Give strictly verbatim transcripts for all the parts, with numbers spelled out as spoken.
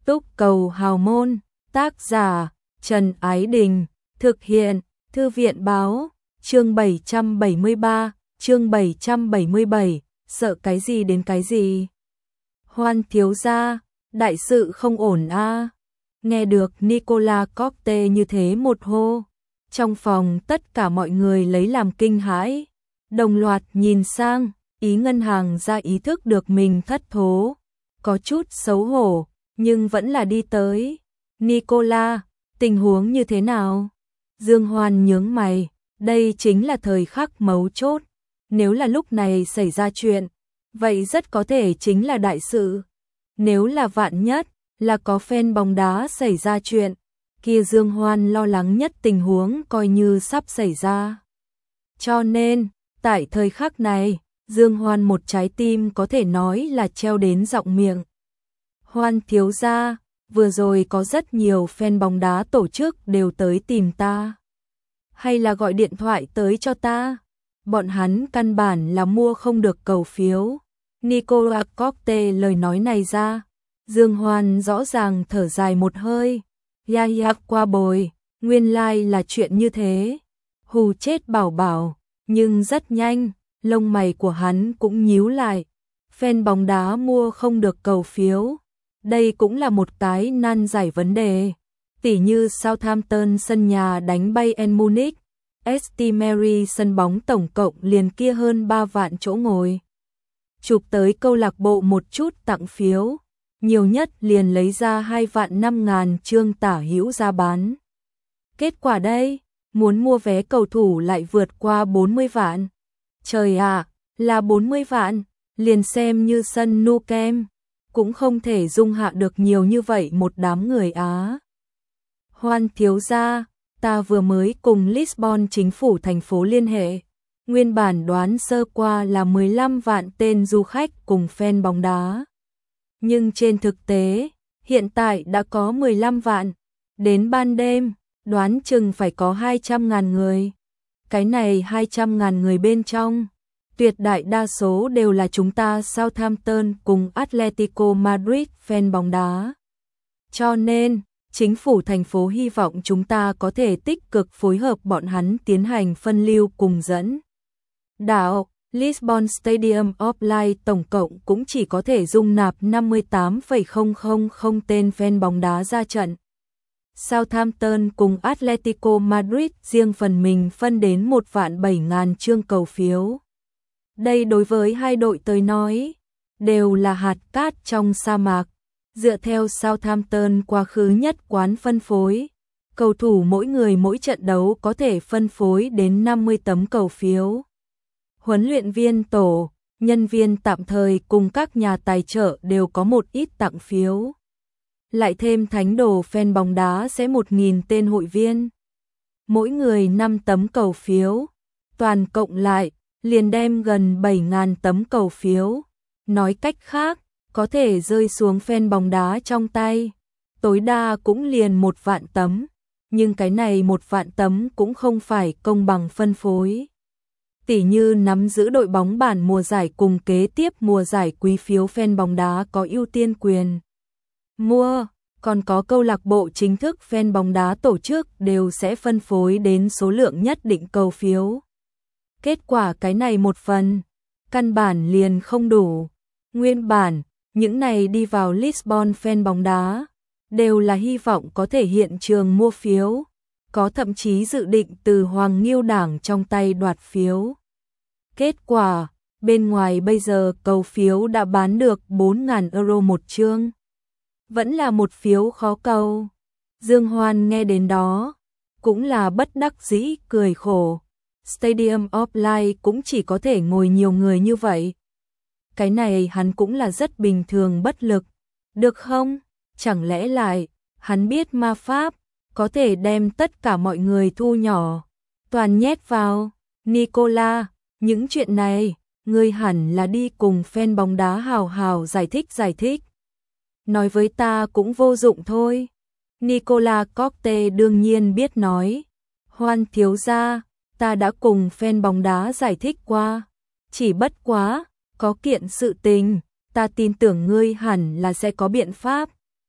Túc Cầu Hào Môn, tác giả Trần Ái Đình, thực hiện Thư viện Báo, chương bảy trăm bảy mươi ba, chương bảy trăm bảy mươi bảy, sợ cái gì đến cái gì? Hoan thiếu gia, đại sự không ổn a. À. Nghe được Nicolas Cocte như thế một hô, trong phòng tất cả mọi người lấy làm kinh hãi, đồng loạt nhìn sang, Ý ngân hàng ra ý thức được mình thất thố, có chút xấu hổ, nhưng vẫn là đi tới. Nicolas, tình huống như thế nào? Dương Hoan nhướng mày, đây chính là thời khắc mấu chốt, nếu là lúc này xảy ra chuyện, vậy rất có thể chính là đại sự. Nếu là vạn nhất, là có fan bóng đá xảy ra chuyện, kia Dương Hoan lo lắng nhất tình huống coi như sắp xảy ra. Cho nên, tại thời khắc này, Dương Hoan một trái tim có thể nói là treo đến giọng miệng. Hoan thiếu gia, vừa rồi có rất nhiều fan bóng đá tổ chức đều tới tìm ta. Hay là gọi điện thoại tới cho ta. Bọn hắn căn bản là mua không được cầu phiếu. Nicolas Cocte lời nói này ra, Dương Hoan rõ ràng thở dài một hơi. Ya ya qua bồi, nguyên lai like là chuyện như thế. Hù chết bảo bảo, nhưng rất nhanh, lông mày của hắn cũng nhíu lại. Fan bóng đá mua không được cầu phiếu. Đây cũng là một cái nan giải vấn đề. Tỉ như Southampton sân nhà đánh Bayern Munich, ét tê Mary sân bóng tổng cộng liền kia hơn ba vạn chỗ ngồi. Chụp tới câu lạc bộ một chút tặng phiếu, nhiều nhất liền lấy ra hai vạn năm ngàn chương tả hữu ra bán. Kết quả đây, muốn mua vé cầu thủ lại vượt qua bốn mươi vạn. Trời ạ, à, là bốn mươi vạn, liền xem như sân Nou Camp, cũng không thể dung hạ được nhiều như vậy một đám người Á. Hoan thiếu gia, ta vừa mới cùng Lisbon chính phủ thành phố liên hệ, nguyên bản đoán sơ qua là mười lăm vạn tên du khách cùng fan bóng đá. Nhưng trên thực tế, hiện tại đã có mười lăm vạn, đến ban đêm, đoán chừng phải có hai trăm ngàn người. Cái này hai trăm ngàn người bên trong, tuyệt đại đa số đều là chúng ta Southampton cùng Atletico Madrid fan bóng đá. Cho nên, chính phủ thành phố hy vọng chúng ta có thể tích cực phối hợp bọn hắn tiến hành phân lưu cùng dẫn. Đạo, Lisbon Stadium of Light tổng cộng cũng chỉ có thể dung nạp năm mươi tám phẩy không không không tên fan bóng đá ra trận. Southampton cùng Atletico Madrid riêng phần mình phân đến một vạn bảy ngàn chương cầu phiếu. Đây đối với hai đội tới nói, đều là hạt cát trong sa mạc. Dựa theo Southampton quá khứ nhất quán phân phối, cầu thủ mỗi người mỗi trận đấu có thể phân phối đến năm mươi tấm cầu phiếu. Huấn luyện viên tổ, nhân viên tạm thời cùng các nhà tài trợ đều có một ít tặng phiếu. Lại thêm thánh đồ fan bóng đá sẽ một nghìn tên hội viên. Mỗi người năm tấm cầu phiếu, toàn cộng lại, liền đem gần bảy ngàn tấm cầu phiếu. Nói cách khác, có thể rơi xuống fan bóng đá trong tay, tối đa cũng liền một vạn tấm, nhưng cái này một vạn tấm cũng không phải công bằng phân phối. Tỉ như nắm giữ đội bóng bản mùa giải cùng kế tiếp mùa giải quý phiếu fan bóng đá có ưu tiên quyền mua, còn có câu lạc bộ chính thức fan bóng đá tổ chức đều sẽ phân phối đến số lượng nhất định cầu phiếu. Kết quả cái này một phần, căn bản liền không đủ. Nguyên bản, những này đi vào Lisbon fan bóng đá, đều là hy vọng có thể hiện trường mua phiếu, có thậm chí dự định từ Hoàng Nghiêu Đảng trong tay đoạt phiếu. Kết quả, bên ngoài bây giờ cầu phiếu đã bán được bốn nghìn euro một chương. Vẫn là một phiếu khó cầu. Dương Hoan nghe đến đó, cũng là bất đắc dĩ cười khổ. Stadium of Light cũng chỉ có thể ngồi nhiều người như vậy. Cái này hắn cũng là rất bình thường bất lực. Được không? Chẳng lẽ lại, hắn biết ma pháp, có thể đem tất cả mọi người thu nhỏ, toàn nhét vào. Nicolas, những chuyện này, ngươi hẳn là đi cùng fan bóng đá hào hào giải thích giải thích. Nói với ta cũng vô dụng thôi. Nicolas Cocte đương nhiên biết nói. Hoan thiếu gia, ta đã cùng fan bóng đá giải thích qua. Chỉ bất quá, có kiện sự tình, ta tin tưởng ngươi hẳn là sẽ có biện pháp.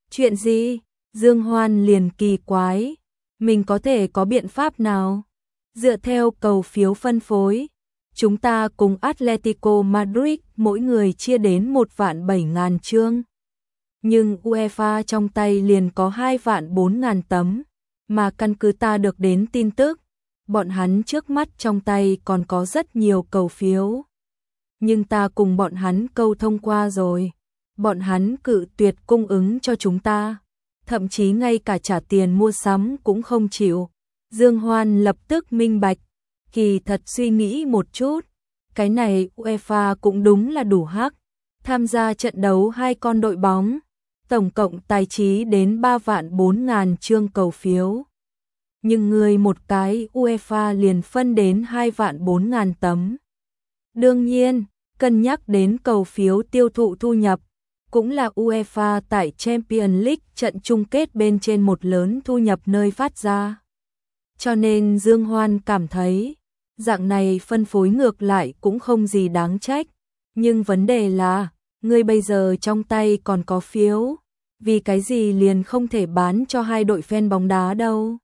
Chuyện gì? Dương Hoan liền kỳ quái. Mình có thể có biện pháp nào? Dựa theo cầu phiếu phân phối, chúng ta cùng Atletico Madrid mỗi người chia đến một vạn bảy ngàn chương. Nhưng UEFA trong tay liền có hai vạn bốn ngàn tấm, mà căn cứ ta được đến tin tức, bọn hắn trước mắt trong tay còn có rất nhiều cầu phiếu. Nhưng ta cùng bọn hắn câu thông qua rồi, bọn hắn cự tuyệt cung ứng cho chúng ta, thậm chí ngay cả trả tiền mua sắm cũng không chịu. Dương Hoan lập tức minh bạch, kỳ thật suy nghĩ một chút, cái này UEFA cũng đúng là đủ hắc, tham gia trận đấu hai con đội bóng, tổng cộng tài trí đến ba vạn bốn ngàn chương cầu phiếu. Nhưng người một cái UEFA liền phân đến hai vạn bốn ngàn tấm. Đương nhiên, cân nhắc đến cầu phiếu tiêu thụ thu nhập, cũng là UEFA tại Champions League trận chung kết bên trên một lớn thu nhập nơi phát ra. Cho nên Dương Hoan cảm thấy, dạng này phân phối ngược lại cũng không gì đáng trách. Nhưng vấn đề là, ngươi bây giờ trong tay còn có phiếu, vì cái gì liền không thể bán cho hai đội fan bóng đá đâu.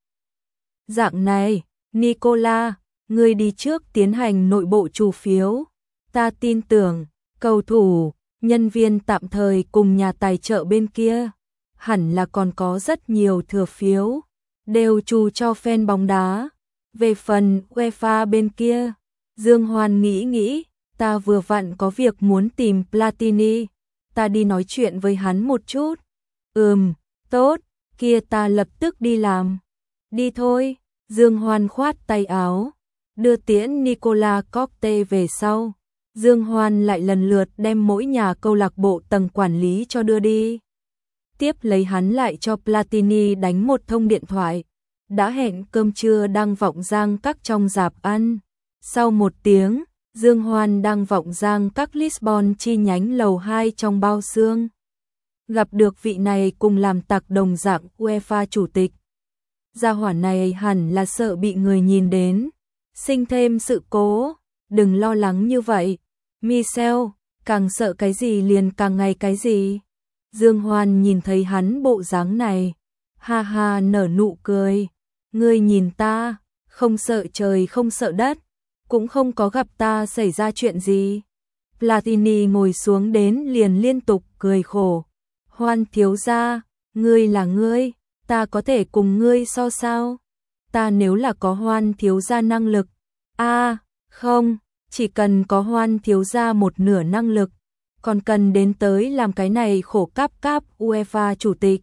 Dạng này, Nicola, ngươi đi trước tiến hành nội bộ chủ phiếu. Ta tin tưởng, cầu thủ, nhân viên tạm thời cùng nhà tài trợ bên kia, hẳn là còn có rất nhiều thừa phiếu, đều trù cho fan bóng đá. Về phần UEFA bên kia, Dương Hoan nghĩ nghĩ, ta vừa vặn có việc muốn tìm Platini, ta đi nói chuyện với hắn một chút. Ừm, tốt, kia ta lập tức đi làm. Đi thôi, Dương Hoan khoát tay áo, đưa tiễn Nicola Coste về sau. Dương Hoan lại lần lượt đem mỗi nhà câu lạc bộ tầng quản lý cho đưa đi. Tiếp lấy hắn lại cho Platini đánh một thông điện thoại. Đã hẹn cơm trưa đang vọng giang các trong rạp ăn. Sau một tiếng, Dương Hoan đang vọng giang các Lisbon chi nhánh lầu hai trong bao xương. Gặp được vị này cùng làm tặc đồng dạng UEFA chủ tịch. Gia hỏa này hẳn là sợ bị người nhìn đến, sinh thêm sự cố. Đừng lo lắng như vậy, Michel, càng sợ cái gì liền càng ngày cái gì. Dương Hoan nhìn thấy hắn bộ dáng này, ha ha nở nụ cười. Ngươi nhìn ta, không sợ trời không sợ đất, cũng không có gặp ta xảy ra chuyện gì. Platini ngồi xuống đến liền liên tục cười khổ. Hoan thiếu gia, ngươi là ngươi, ta có thể cùng ngươi so sao? Ta nếu là có Hoan thiếu gia năng lực, a à, không, chỉ cần có Hoan thiếu gia một nửa năng lực, còn cần đến tới làm cái này khổ cáp cáp UEFA chủ tịch.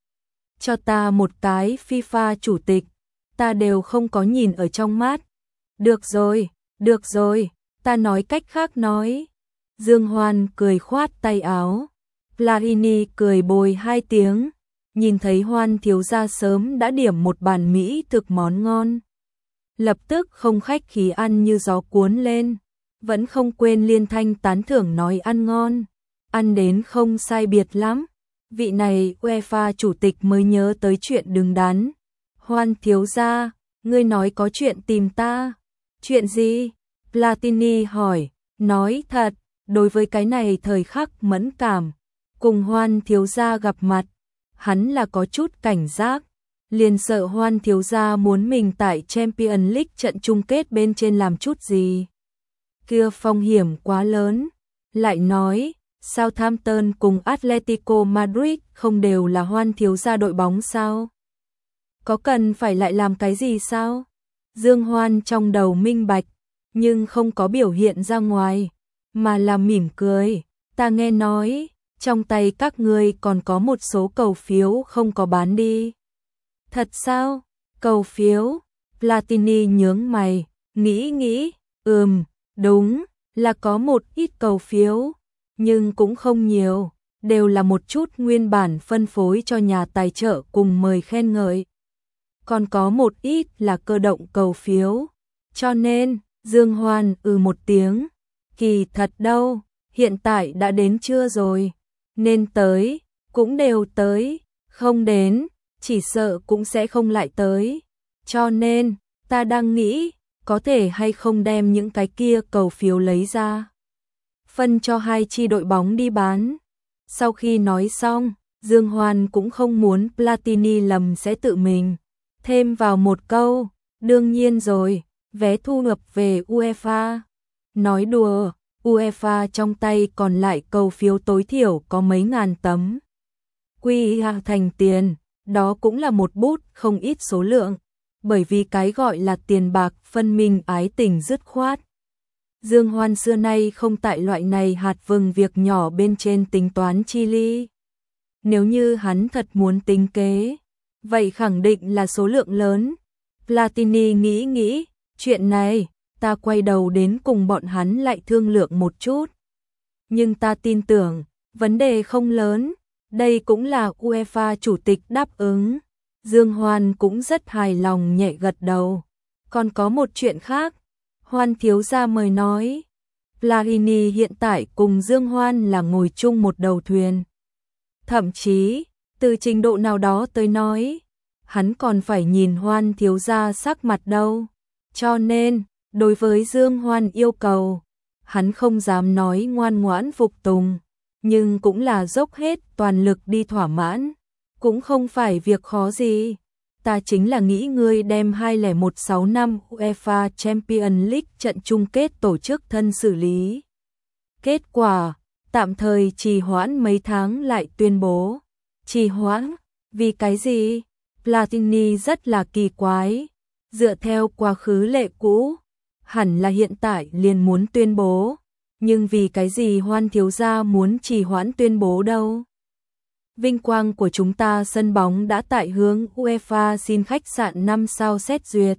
Cho ta một cái FIFA chủ tịch, ta đều không có nhìn ở trong mắt. Được rồi, được rồi, ta nói cách khác nói. Dương Hoan cười khoát tay áo. Platini cười bồi hai tiếng, nhìn thấy Hoan thiếu gia sớm đã điểm một bàn mỹ thực món ngon. Lập tức không khách khí ăn như gió cuốn lên, vẫn không quên liên thanh tán thưởng nói ăn ngon, ăn đến không sai biệt lắm. Vị này UEFA chủ tịch mới nhớ tới chuyện đứng đắn. Hoan thiếu gia, ngươi nói có chuyện tìm ta. Chuyện gì? Platini hỏi, nói thật, đối với cái này thời khắc mẫn cảm, cùng Hoan thiếu gia gặp mặt, hắn là có chút cảnh giác, liền sợ Hoan thiếu gia muốn mình tại Champions League trận chung kết bên trên làm chút gì. Kia phong hiểm quá lớn, lại nói, Southampton cùng Atletico Madrid không đều là Hoan thiếu gia đội bóng sao? Có cần phải lại làm cái gì sao? Dương Hoan trong đầu minh bạch, nhưng không có biểu hiện ra ngoài, mà là mỉm cười. Ta nghe nói, trong tay các ngươi còn có một số cầu phiếu không có bán đi. Thật sao? Cầu phiếu? Platini nhướng mày, nghĩ nghĩ, ừm, đúng, là có một ít cầu phiếu, nhưng cũng không nhiều, đều là một chút nguyên bản phân phối cho nhà tài trợ cùng mời khen ngợi. Còn có một ít là cơ động cầu phiếu, cho nên, Dương Hoan ừ một tiếng, kỳ thật đâu, hiện tại đã đến chưa rồi, nên tới, cũng đều tới, không đến, chỉ sợ cũng sẽ không lại tới, cho nên, ta đang nghĩ, có thể hay không đem những cái kia cầu phiếu lấy ra, phân cho hai chi đội bóng đi bán. Sau khi nói xong, Dương Hoan cũng không muốn Platini lầm sẽ tự mình thêm vào một câu, đương nhiên rồi, vé thu nhập về UEFA. Nói đùa, UEFA trong tay còn lại cầu phiếu tối thiểu có mấy ngàn tấm. Quy hạ thành tiền, đó cũng là một bút không ít số lượng, bởi vì cái gọi là tiền bạc phân minh ái tình dứt khoát. Dương Hoan xưa nay không tại loại này hạt vừng việc nhỏ bên trên tính toán chi ly. Nếu như hắn thật muốn tính kế, vậy khẳng định là số lượng lớn. Platini nghĩ nghĩ, chuyện này, ta quay đầu đến cùng bọn hắn lại thương lượng một chút. Nhưng ta tin tưởng, vấn đề không lớn, đây cũng là UEFA chủ tịch đáp ứng. Dương Hoan cũng rất hài lòng nhẹ gật đầu. Còn có một chuyện khác, Hoan thiếu gia mời nói. Platini hiện tại cùng Dương Hoan là ngồi chung một đầu thuyền. Thậm chí, từ trình độ nào đó tới nói, hắn còn phải nhìn Hoan thiếu gia sắc mặt đâu. Cho nên, đối với Dương Hoan yêu cầu, hắn không dám nói ngoan ngoãn phục tùng, nhưng cũng là dốc hết toàn lực đi thỏa mãn, cũng không phải việc khó gì. Ta chính là nghĩ ngươi đem hai không một sáu năm UEFA Champions League trận chung kết tổ chức thân xử lý. Kết quả, tạm thời trì hoãn mấy tháng lại tuyên bố. Trì hoãn? Vì cái gì? Platini rất là kỳ quái. Dựa theo quá khứ lệ cũ, hẳn là hiện tại liền muốn tuyên bố. Nhưng vì cái gì Hoan thiếu gia muốn trì hoãn tuyên bố đâu? Vinh quang của chúng ta sân bóng đã tại hướng UEFA xin khách sạn năm sao xét duyệt.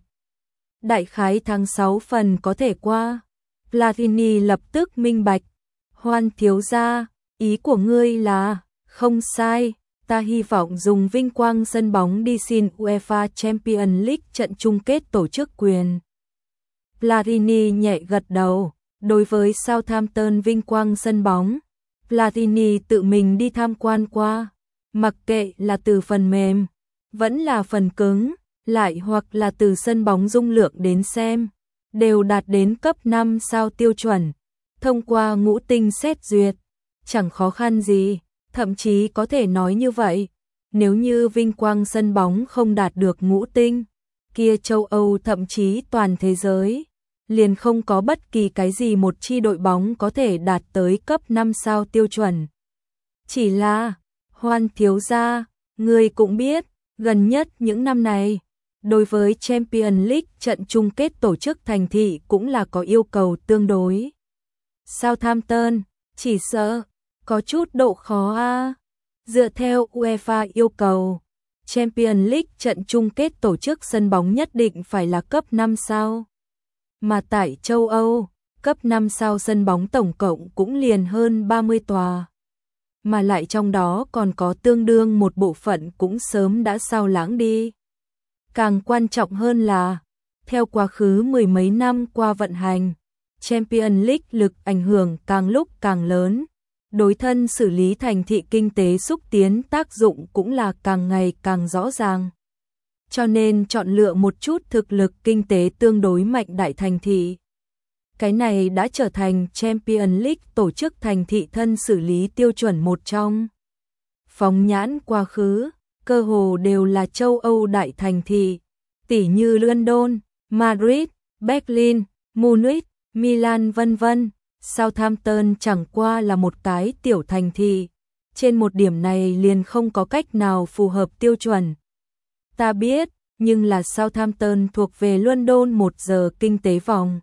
Đại khái tháng sáu phần có thể qua. Platini lập tức minh bạch. Hoan thiếu gia, ý của ngươi là, không sai, ta hy vọng dùng vinh quang sân bóng đi xin UEFA Champions League trận chung kết tổ chức quyền. Platini nhẹ gật đầu, đối với Southampton vinh quang sân bóng, Platini tự mình đi tham quan qua, mặc kệ là từ phần mềm, vẫn là phần cứng, lại hoặc là từ sân bóng dung lượng đến xem, đều đạt đến cấp năm sao tiêu chuẩn, thông qua ngũ tinh xét duyệt, chẳng khó khăn gì, thậm chí có thể nói như vậy, nếu như vinh quang sân bóng không đạt được ngũ tinh, kia châu Âu thậm chí toàn thế giới, liền không có bất kỳ cái gì một chi đội bóng có thể đạt tới cấp năm sao tiêu chuẩn. Chỉ là, Hoan thiếu gia, người cũng biết, gần nhất những năm này, đối với Champions League trận chung kết tổ chức thành thị cũng là có yêu cầu tương đối. Southampton, chỉ sợ, có chút độ khó a. Dựa theo UEFA yêu cầu, Champions League trận chung kết tổ chức sân bóng nhất định phải là cấp năm sao. Mà tại châu Âu, cấp năm sao sân bóng tổng cộng cũng liền hơn ba mươi tòa. Mà lại trong đó còn có tương đương một bộ phận cũng sớm đã sao lãng đi. Càng quan trọng hơn là, theo quá khứ mười mấy năm qua vận hành, Champions League lực ảnh hưởng càng lúc càng lớn, đối thân xử lý thành thị kinh tế xúc tiến tác dụng cũng là càng ngày càng rõ ràng. Cho nên chọn lựa một chút thực lực kinh tế tương đối mạnh đại thành thị. Cái này đã trở thành Champions League tổ chức thành thị thân xử lý tiêu chuẩn một trong. Phóng nhãn quá khứ, cơ hồ đều là châu Âu đại thành thị, tỉ như London, Madrid, Berlin, Munich, Milan vân vân. Southampton chẳng qua là một cái tiểu thành thị, trên một điểm này liền không có cách nào phù hợp tiêu chuẩn. Ta biết, nhưng là Southampton thuộc về London một giờ kinh tế vòng.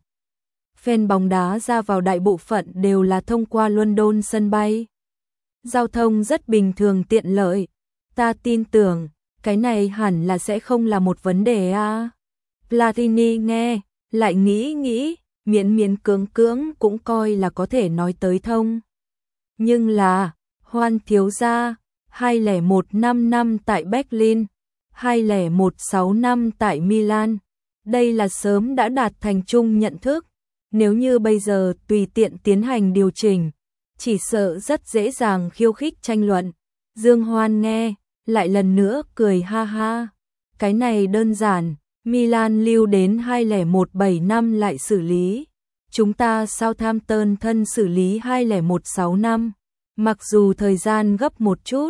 Fan bóng đá ra vào đại bộ phận đều là thông qua London sân bay. Giao thông rất bình thường tiện lợi. Ta tin tưởng, cái này hẳn là sẽ không là một vấn đề a. À. Platini nghe, lại nghĩ nghĩ, miễn miễn cưỡng cưỡng cũng coi là có thể nói tới thông. Nhưng là, Hoan thiếu gia, hai không một năm năm tại Berlin, hai không một sáu năm tại Milan, đây là sớm đã đạt thành chung nhận thức. Nếu như bây giờ tùy tiện tiến hành điều chỉnh, chỉ sợ rất dễ dàng khiêu khích tranh luận. Dương Hoan nghe, lại lần nữa cười ha ha. Cái này đơn giản, Milan lưu đến hai không một bảy năm lại xử lý. Chúng ta Southampton thân xử lý hai không một sáu năm. Mặc dù thời gian gấp một chút,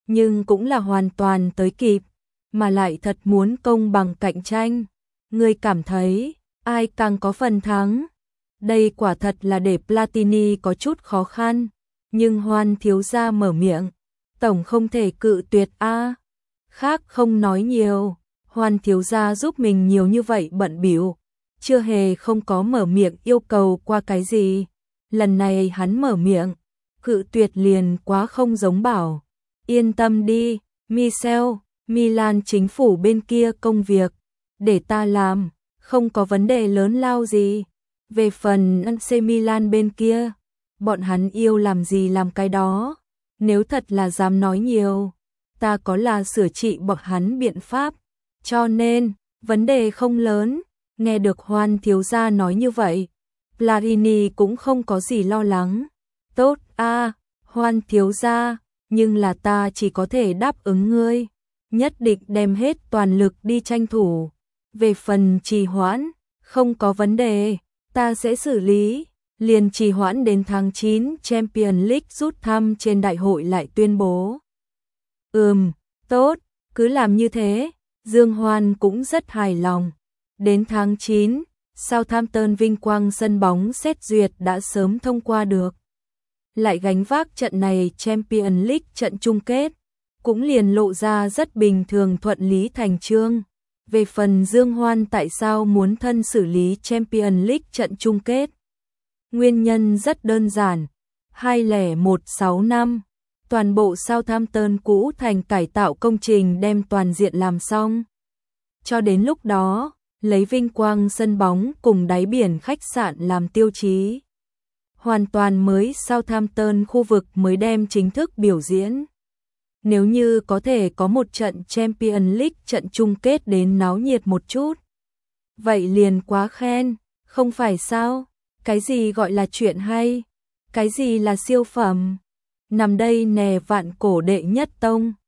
nhưng cũng là hoàn toàn tới kịp, mà lại thật muốn công bằng cạnh tranh. Ngươi cảm thấy ai càng có phần thắng? Đây quả thật là để Platini có chút khó khăn, nhưng Hoan thiếu gia mở miệng, tổng không thể cự tuyệt a. Khác không nói nhiều, Hoan thiếu gia giúp mình nhiều như vậy bận bịu, chưa hề không có mở miệng yêu cầu qua cái gì. Lần này hắn mở miệng, cự tuyệt liền quá không giống bảo. Yên tâm đi, Michel, Milan chính phủ bên kia công việc, để ta làm, không có vấn đề lớn lao gì. Về phần a xê Milan bên kia, bọn hắn yêu làm gì làm cái đó. Nếu thật là dám nói nhiều, ta có là sửa trị bọn hắn biện pháp. Cho nên, vấn đề không lớn. Nghe được Hoan thiếu gia nói như vậy, Platini cũng không có gì lo lắng. Tốt a, Hoan thiếu gia, nhưng là ta chỉ có thể đáp ứng ngươi, nhất định đem hết toàn lực đi tranh thủ. Về phần trì hoãn, không có vấn đề, ta sẽ xử lý. Liền trì hoãn đến tháng chín Champions League rút thăm trên đại hội lại tuyên bố. Ừm, tốt, cứ làm như thế. Dương Hoan cũng rất hài lòng. Đến tháng chín, Southampton vinh quang sân bóng xét duyệt đã sớm thông qua được. Lại gánh vác trận này Champions League trận chung kết, cũng liền lộ ra rất bình thường thuận lý thành chương. Về phần Dương Hoan tại sao muốn thân xử lý Champions League trận chung kết? Nguyên nhân rất đơn giản, hai không một sáu năm, toàn bộ Southampton cũ thành cải tạo công trình đem toàn diện làm xong. Cho đến lúc đó, lấy vinh quang sân bóng cùng đáy biển khách sạn làm tiêu chí. Hoàn toàn mới Southampton khu vực mới đem chính thức biểu diễn. Nếu như có thể có một trận Champions League trận chung kết đến náo nhiệt một chút, vậy liền quá khen, không phải sao? Cái gì gọi là chuyện hay? Cái gì là siêu phẩm? Nằm đây nè vạn cổ đệ nhất tông.